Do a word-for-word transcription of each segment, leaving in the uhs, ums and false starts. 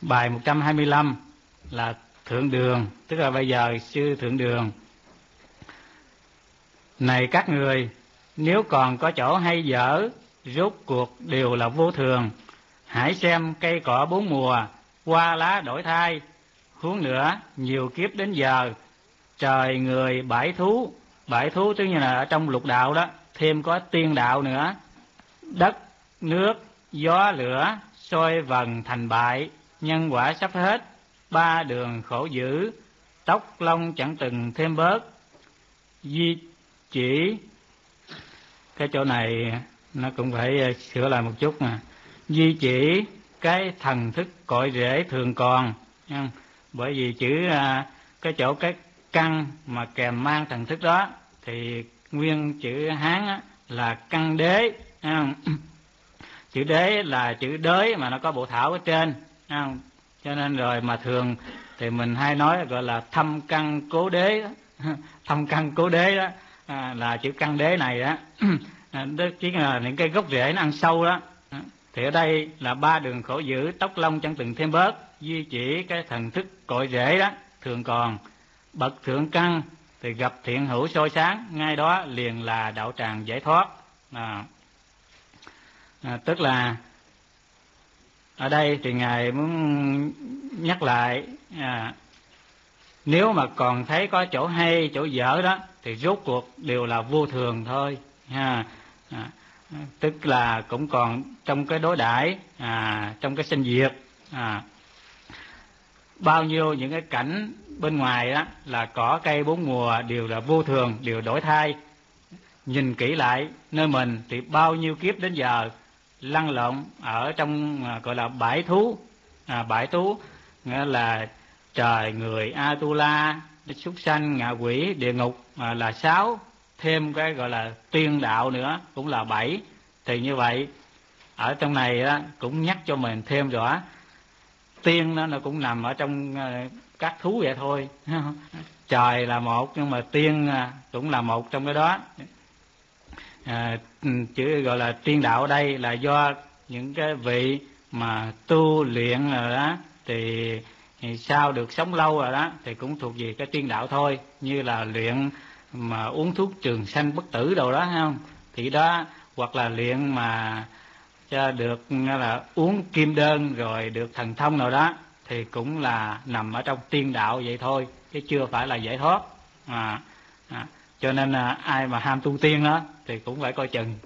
Bài một trăm hai mươi lăm là Thượng Đường, tức là bây giờ sư Thượng Đường. Này các người, nếu còn có chỗ hay dở, rốt cuộc đều là vô thường. Hãy xem cây cỏ bốn mùa, hoa lá đổi thay. Huống nữa, nhiều kiếp đến giờ, trời người bãi thú. Bãi thú tức như là ở trong lục đạo đó, thêm có tiên đạo nữa. Đất, nước, gió, lửa, soi vần thành bại. Nhân quả sắp hết, ba đường khổ dữ. Tóc lông chẳng từng thêm bớt. Di chỉ, cái chỗ này nó cũng phải sửa lại một chút nè. Di chỉ cái thần thức cội rễ thường còn, bởi vì chữ cái chỗ cái căn mà kèm mang thần thức đó thì nguyên chữ Hán á, là căn đế. Chữ đế là chữ đới mà nó có bộ thảo ở trên, cho nên rồi mà thường thì mình hay nói gọi là thâm căn cố đế đó. Thâm căn cố đế đó à, là chữ căn đế này đó. Đó chính là những cái gốc rễ nó ăn sâu đó. Thì ở đây là ba đường khổ dữ, tóc lông chẳng từng thêm bớt. Duy chỉ cái thần thức cội rễ đó thường còn. Bậc thượng căn thì gặp thiện hữu soi sáng, ngay đó liền là đạo tràng giải thoát. à, à, Tức là ở đây thì Ngài muốn nhắc lại, à, nếu mà còn thấy có chỗ hay, chỗ dở đó thì rốt cuộc đều là vô thường thôi. ha. À, tức là cũng còn trong cái đối đãi, à, trong cái sinh diệt, à, bao nhiêu những cái cảnh bên ngoài đó là cỏ cây bốn mùa đều là vô thường, đều đổi thay. Nhìn kỹ lại nơi mình thì bao nhiêu kiếp đến giờ lăn lộn ở trong à, gọi là bãi thú. à, Bãi thú nghĩa là trời, người, Atula, súc sanh, ngạ quỷ, địa ngục à, là sáu, thêm cái gọi là tiên đạo nữa cũng là bảy. Thì như vậy ở trong này đó, cũng nhắc cho mình thêm rõ tiên đó nó cũng nằm ở trong uh, các thú vậy thôi. Trời là một nhưng mà tiên uh, cũng là một trong cái đó. À, chữ gọi là tiên đạo ở đây là do những cái vị mà tu luyện rồi đó thì, thì sao được sống lâu rồi đó thì cũng thuộc về cái tiên đạo thôi, như là luyện mà uống thuốc trường sanh bất tử đâu đó, không thì đó, hoặc là luyện mà cho được là uống kim đơn rồi được thần thông nào đó thì cũng là nằm ở trong tiên đạo vậy thôi, chứ chưa phải là giải thoát. à, à cho nên là ai mà ham tu tiên đó thì cũng phải coi chừng.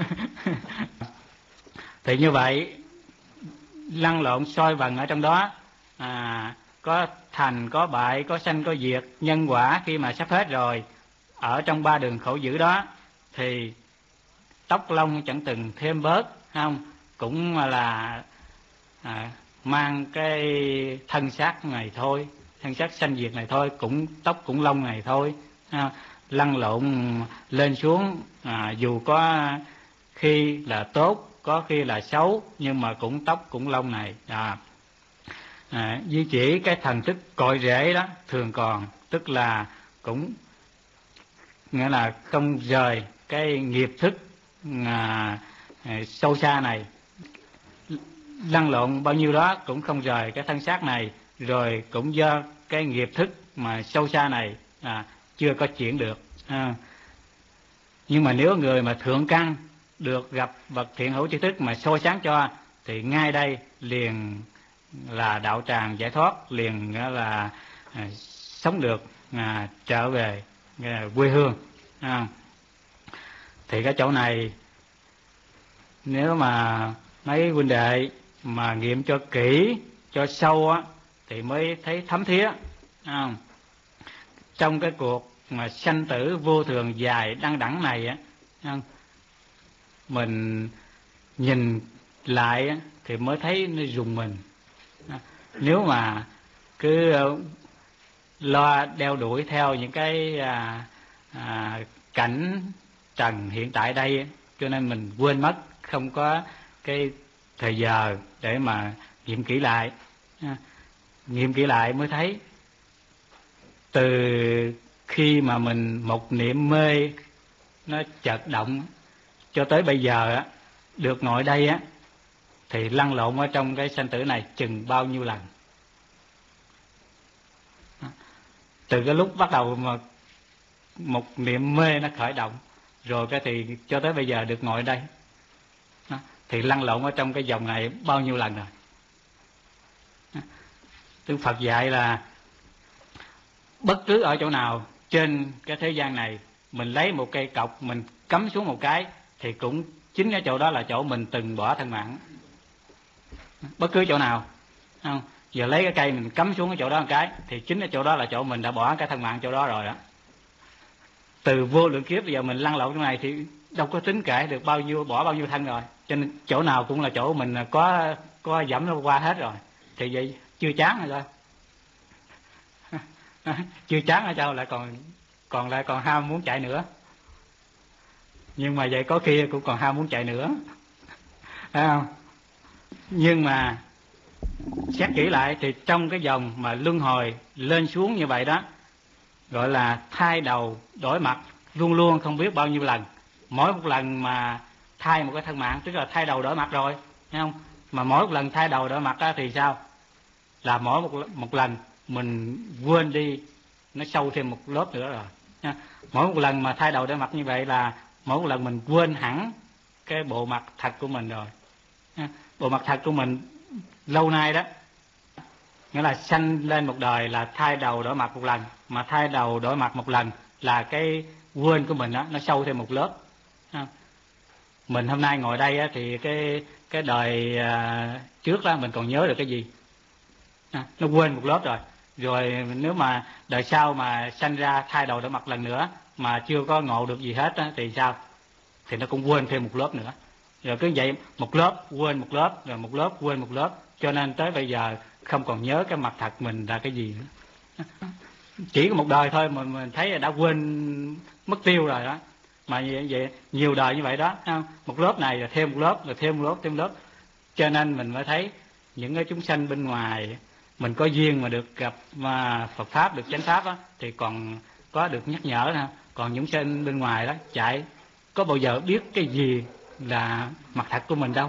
Thì như vậy lăn lộn soi vần ở trong đó, à, có thành có bại, có sanh có diệt, nhân quả khi mà sắp hết rồi ở trong ba đường khổ dữ đó thì tóc lông chẳng từng thêm bớt, không cũng là à, mang cái thân xác này thôi, thân xác sanh diệt này thôi, cũng tóc cũng lông này thôi. à, Lăn lộn lên xuống, à, dù có khi là tốt, có khi là xấu, nhưng mà cũng tóc cũng lông này. à, à, Duy chỉ cái thần thức cội rễ đó thường còn, tức là cũng nghĩa là không rời cái nghiệp thức à, à, sâu xa này. Lăn lộn bao nhiêu đó cũng không rời cái thân xác này, rồi cũng do cái nghiệp thức mà sâu xa này à, chưa có chuyển được. à, Nhưng mà nếu người mà thượng căn được gặp bậc thiện hữu tri thức mà soi sáng cho thì ngay đây liền là đạo tràng giải thoát, liền là à, sống được, à, trở về à, quê hương. à. Thì cái chỗ này nếu mà mấy huynh đệ mà nghiệm cho kỹ, cho sâu á thì mới thấy thấm thía. à. Trong cái cuộc mà sanh tử vô thường dài đăng đẳng này á, mình nhìn lại á, thì mới thấy nó rùng mình. Nếu mà cứ lo đeo đuổi theo những cái à, à, cảnh trần hiện tại đây, cho nên mình quên mất, không có cái thời giờ để mà nghiệm kỹ lại. à, Nghiệm kỹ lại mới thấy từ khi mà mình một niệm mê nó chợt động cho tới bây giờ á, được ngồi đây á thì lăn lộn ở trong cái sanh tử này chừng bao nhiêu lần. Từ cái lúc bắt đầu mà một niệm mê nó khởi động, rồi cái thì cho tới bây giờ được ngồi đây. Đó. Thì lăn lộn ở trong cái vòng này bao nhiêu lần rồi. Đó. Đức Phật dạy là bất cứ ở chỗ nào trên cái thế gian này, mình lấy một cây cọc mình cắm xuống một cái, thì cũng chính cái chỗ đó là chỗ mình từng bỏ thân mạng. Bất cứ chỗ nào, không? Giờ lấy cái cây mình cắm xuống cái chỗ đó một cái, thì chính cái chỗ đó là chỗ mình đã bỏ cái thân mạng chỗ đó rồi đó. Từ vô lượng kiếp bây giờ mình lăn lộn trong này thì đâu có tính kể được bao nhiêu, bỏ bao nhiêu thân rồi. Cho nên chỗ nào cũng là chỗ mình có có dẫm nó qua hết rồi. Thì vậy chưa chán rồi sao? Chưa chán hay sao lại còn còn lại còn ham muốn chạy nữa. Nhưng mà vậy có khi cũng còn ham muốn chạy nữa, thấy không? Nhưng mà xét kỹ lại thì trong cái dòng mà luân hồi lên xuống như vậy đó, gọi là thay đầu đổi mặt, luôn luôn không biết bao nhiêu lần. Mỗi một lần mà thay một cái thân mạng, tức là thay đầu đổi mặt rồi, thấy không? Mà mỗi một lần thay đầu đổi mặt đó thì sao? Là mỗi một một lần mình quên đi, nó sâu thêm một lớp nữa rồi. Nha. Mỗi một lần mà thay đầu đổi mặt như vậy là mỗi một lần mình quên hẳn cái bộ mặt thật của mình rồi. Nha. Bộ mặt thật của mình lâu nay đó, nghĩa là sanh lên một đời là thay đầu đổi mặt một lần, mà thay đầu đổi mặt một lần là cái quên của mình đó, nó sâu thêm một lớp. Mình hôm nay ngồi đây thì cái cái đời trước đó mình còn nhớ được cái gì, nó quên một lớp rồi. Rồi nếu mà đời sau mà sanh ra thay đầu đổi mặt lần nữa mà chưa có ngộ được gì hết thì sao? Thì nó cũng quên thêm một lớp nữa. Rồi cứ vậy một lớp quên một lớp, rồi một lớp quên một lớp, cho nên tới bây giờ không còn nhớ cái mặt thật mình là cái gì nữa. Chỉ có một đời thôi mà mình thấy là đã quên mất tiêu rồi đó. Mà vậy, vậy nhiều đời như vậy đó, một lớp này là thêm một lớp, rồi thêm một lớp, thêm một lớp. Cho nên mình mới thấy những cái chúng sanh bên ngoài, mình có duyên mà được gặp mà Phật Pháp, được chánh Pháp đó, thì còn có được nhắc nhở nữa. Còn những sanh bên ngoài đó chạy, có bao giờ biết cái gì là mặt thật của mình đâu.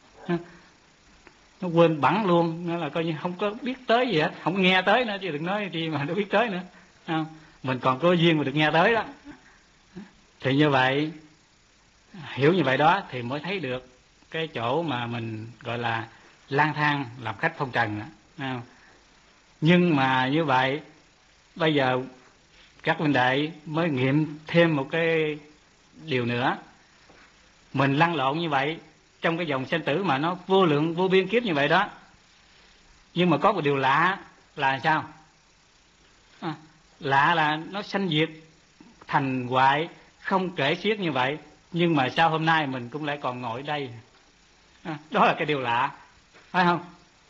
Nó quên bẵng luôn, nó là coi như không có biết tới gì hết, không nghe tới nữa chứ đừng nói gì mà nó biết tới nữa. Không? Mình còn có duyên mà được nghe tới đó. Thì như vậy, hiểu như vậy đó thì mới thấy được cái chỗ mà mình gọi là lang thang làm khách phong trần đó. Không? Nhưng mà như vậy bây giờ các huynh đệ mới nghiệm thêm một cái điều nữa. Mình lăn lộn như vậy trong cái dòng sinh tử mà nó vô lượng vô biên kiếp như vậy đó, nhưng mà có một điều lạ là sao? À, lạ là nó sanh diệt thành hoại không kể xiết như vậy, nhưng mà sao hôm nay mình cũng lại còn ngồi đây? À, đó là cái điều lạ, phải không?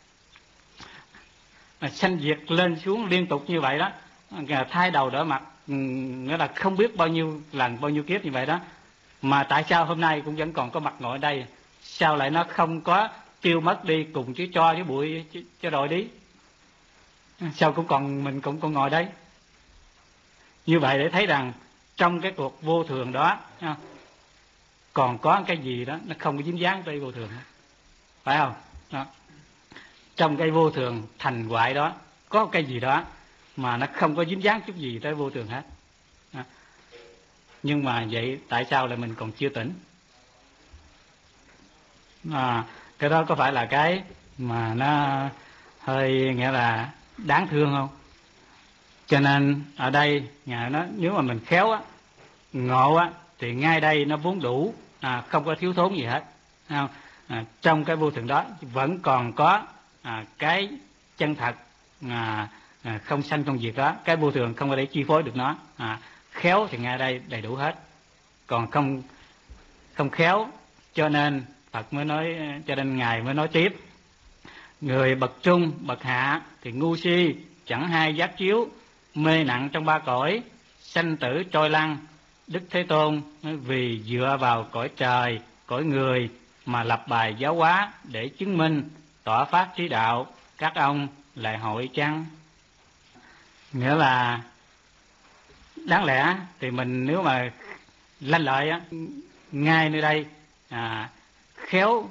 À, sanh diệt lên xuống liên tục như vậy đó, thay đầu đổi mặt, nghĩa là không biết bao nhiêu lần bao nhiêu kiếp như vậy đó, mà tại sao hôm nay cũng vẫn còn có mặt ngồi ở đây? Sao lại nó không có tiêu mất đi cùng chứ cho với bụi cho rồi đi? Sao cũng còn mình cũng còn ngồi đây? Như vậy để thấy rằng trong cái cuộc vô thường đó còn có cái gì đó nó không có dính dáng tới vô thường, phải không? Đó. Trong cái vô thường thành hoại đó có cái gì đó mà nó không có dính dáng chút gì tới vô thường hết. Đó. Nhưng mà vậy tại sao lại mình còn chưa tỉnh? À, cái đó có phải là cái mà nó hơi nghĩa là đáng thương không? Cho nên ở đây Ngài nói nếu mà mình khéo á, ngộ á, thì ngay đây nó vốn đủ, à, không có thiếu thốn gì hết. Không? À, trong cái vô thường đó vẫn còn có à, cái chân thật, à, à, không sanh không diệt đó, cái vô thường không có thể chi phối được nó. À, khéo thì ngay đây đầy đủ hết, còn không không khéo cho nên Phật mới nói, cho nên Ngài mới nói tiếp: người bậc trung bậc hạ thì ngu si chẳng hay giác chiếu, mê nặng trong ba cõi, sanh tử trôi lăn. Đức Thế Tôn vì dựa vào cõi trời cõi người mà lập bài giáo hóa để chứng minh tỏ pháp trí đạo, các ông lại hội chăng? Nghĩa là đáng lẽ thì mình nếu mà lanh lợi á, ngay nơi đây à, khéo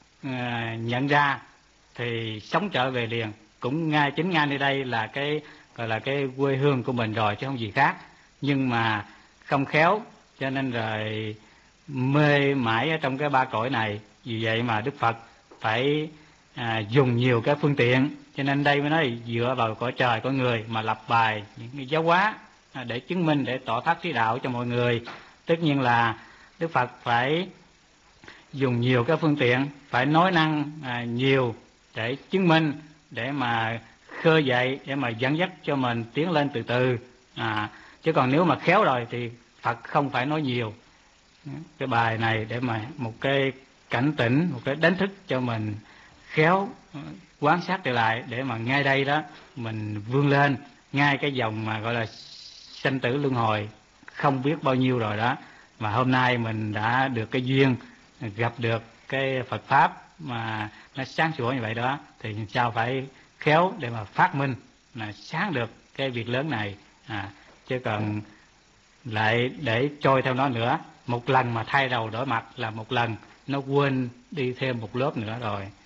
à, nhận ra thì sống trở về liền. Cũng ngay chính ngay nơi đây là cái gọi là cái quê hương của mình rồi chứ không gì khác, nhưng mà không khéo cho nên rồi mê mãi ở trong cái ba cõi này. Vì vậy mà Đức Phật phải à, dùng nhiều cái phương tiện, cho nên đây mới nói dựa vào cõi trời cõi người mà lập bài những cái giáo hóa à, để chứng minh, để tỏ thác trí đạo cho mọi người. Tất nhiên là Đức Phật phải dùng nhiều cái phương tiện, phải nói năng à, nhiều để chứng minh, để mà khơi dậy, để mà dẫn dắt cho mình tiến lên từ từ. À, chứ còn nếu mà khéo rồi thì Phật không phải nói nhiều. Cái bài này để mà một cái cảnh tỉnh, một cái đánh thức cho mình khéo quán sát trở lại, để mà ngay đây đó mình vươn lên, ngay cái dòng mà gọi là sanh tử luân hồi không biết bao nhiêu rồi đó, mà hôm nay mình đã được cái duyên gặp được cái Phật pháp mà nó sáng sủa như vậy đó, thì sao phải khéo để mà phát minh là sáng được cái việc lớn này. À, chứ còn lại để trôi theo nó nữa, một lần mà thay đầu đổi mặt là một lần, nó quên đi thêm một lớp nữa rồi.